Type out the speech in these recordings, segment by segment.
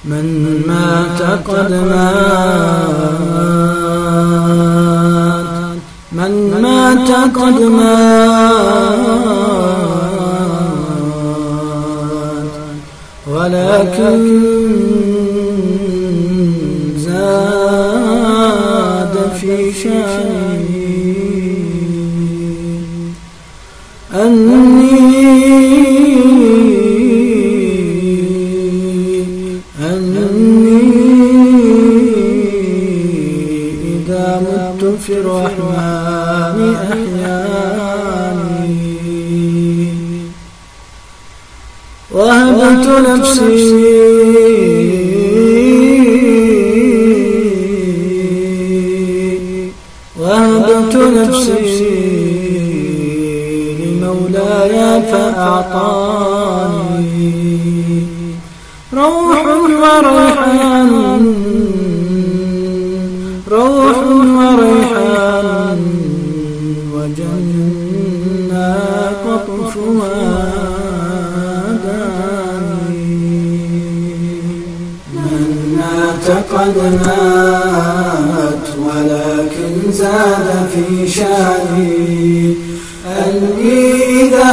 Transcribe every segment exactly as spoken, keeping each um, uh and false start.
من مات قد مات، من مات قد مات، ولكن زاد في شأنه أني في الرحمن أحياني، وهبت نفسي وهبت نفسي لمولاي فأعطاني روح وريحان، روح وريحان وجنة قطفها داني. من مات قد مات، ولكن زاد في شأني أني إذا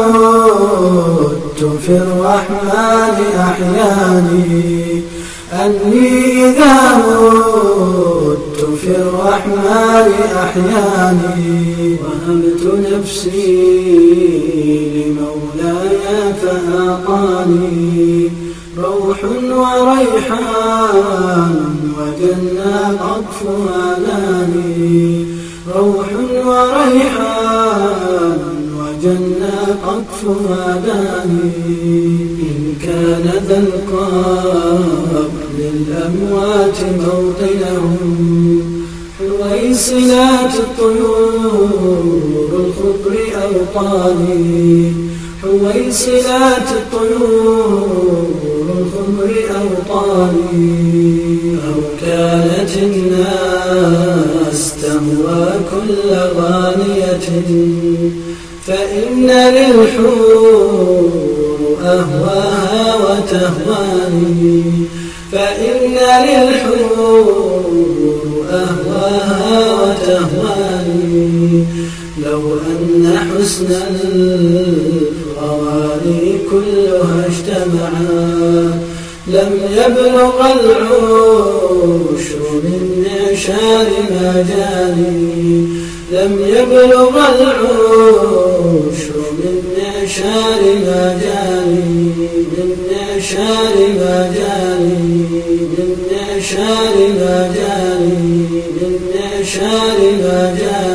مت في الرحمن أحياني، أني إذا مت في الرحمن أحياني، وهبت نفسي لمولاي فأعطاني روح وريحان وجنة قطفها داني، روح وريحان وجنة قطفها داني. إن كان ذا القبر للأموات موطنهم حويصلات الطيور الخضر أوطاني، حويصلات الطيور الخضر أوطاني. أو كانت الناس تهوى كل غانية فإن للحور أهواها وتهواني، فإن للحور أهواها وتهواني. لو أن حسن الغواني كلها اجتمعا لم يبلغ العشر من معشار ما جاني، لم يبلغ العشر من معشار ما جاني، من معشار ما جاني، من معشار ما جاني، من معشار ما جاني.